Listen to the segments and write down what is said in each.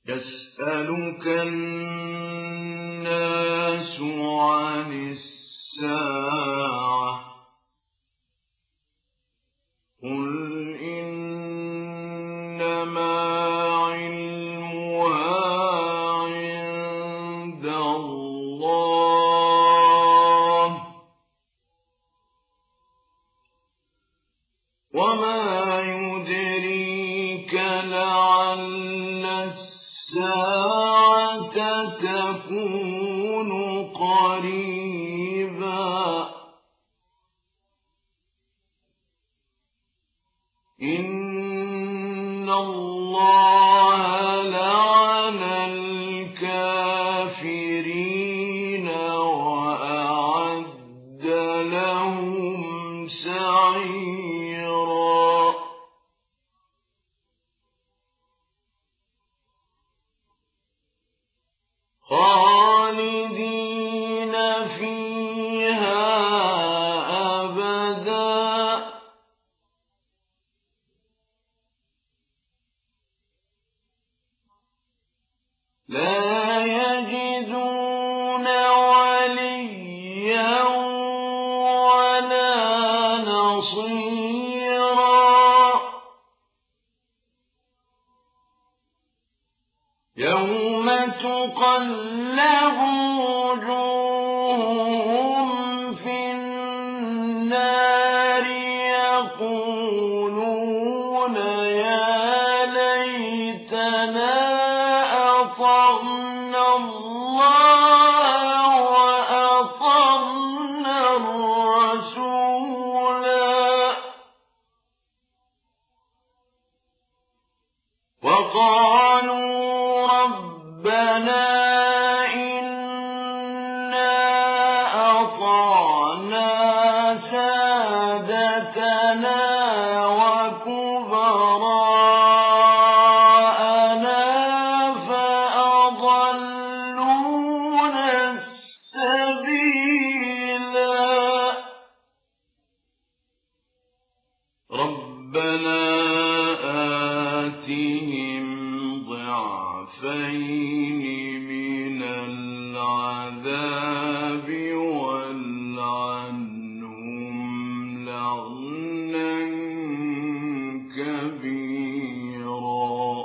يسألك الناس عن الساعة قل إنما علمها عند الله وما يدريك لعل الساعة تكون قريبا إن الله لعن الكافرين وأعد لهم سعيرا خالدين فيها أبدا لا يجدون وليا ولا نصيرا يوم تقلب وجوههم في النار يقولون يا ليتنا أطعنا الله وأطعنا الرسولا وقالوا ربنا إنا أطعنا سادتنا وكبراءنا فأضلونا السبيلا ربنا آتهم ضعفين من العذاب والعنهم لعنا كبيرا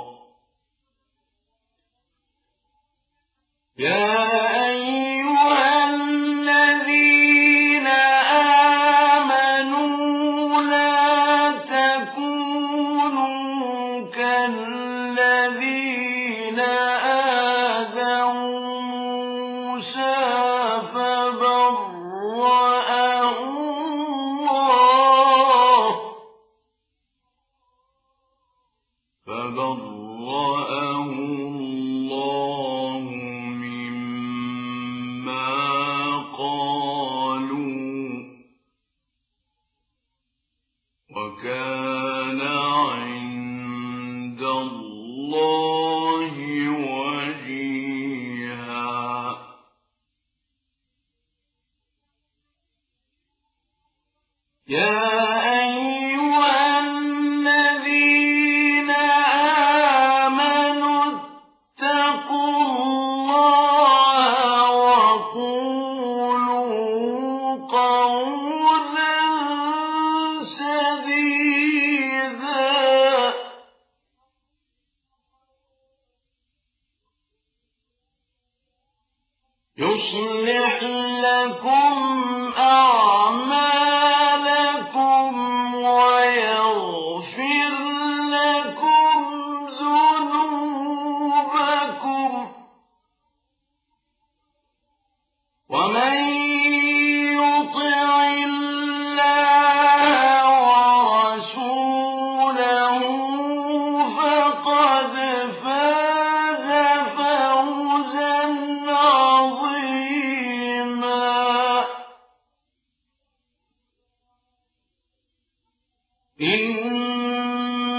يا أيها الذين آمنوا لا تكونوا كالذين آذوا موسى فبرأه الله مما قالوا وكان عند الله وجيها يا أيها الذين آمنوا اتقوا الله وقولوا قولا سديدا يصلح لكم أعمالكم ويغفر لكم ذنوبكم ومن يطع الله ورسوله فقد فاز فوزا عظيما إن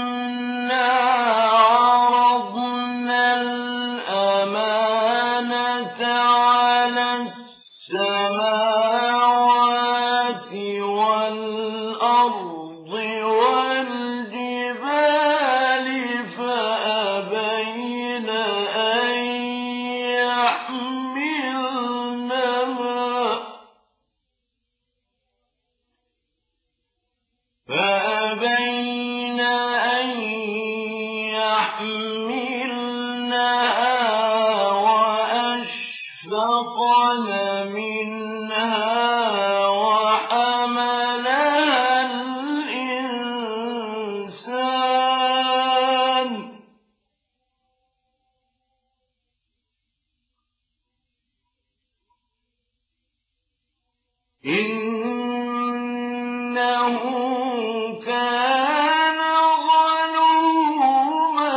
إنه كان ظلوما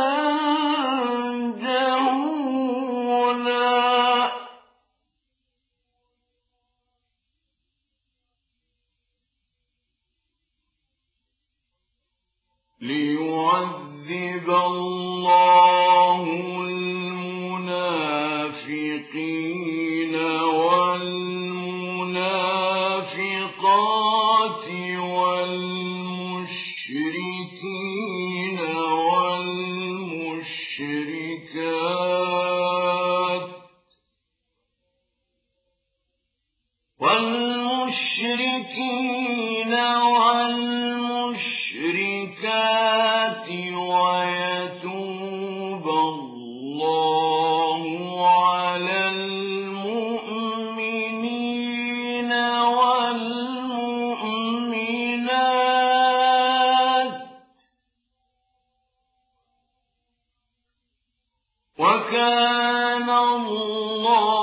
جهولا ليعذب الله المنافقين والمنافقات والمشركين والمشركات ويتوب الله على المؤمنين والمؤمنات وكان الله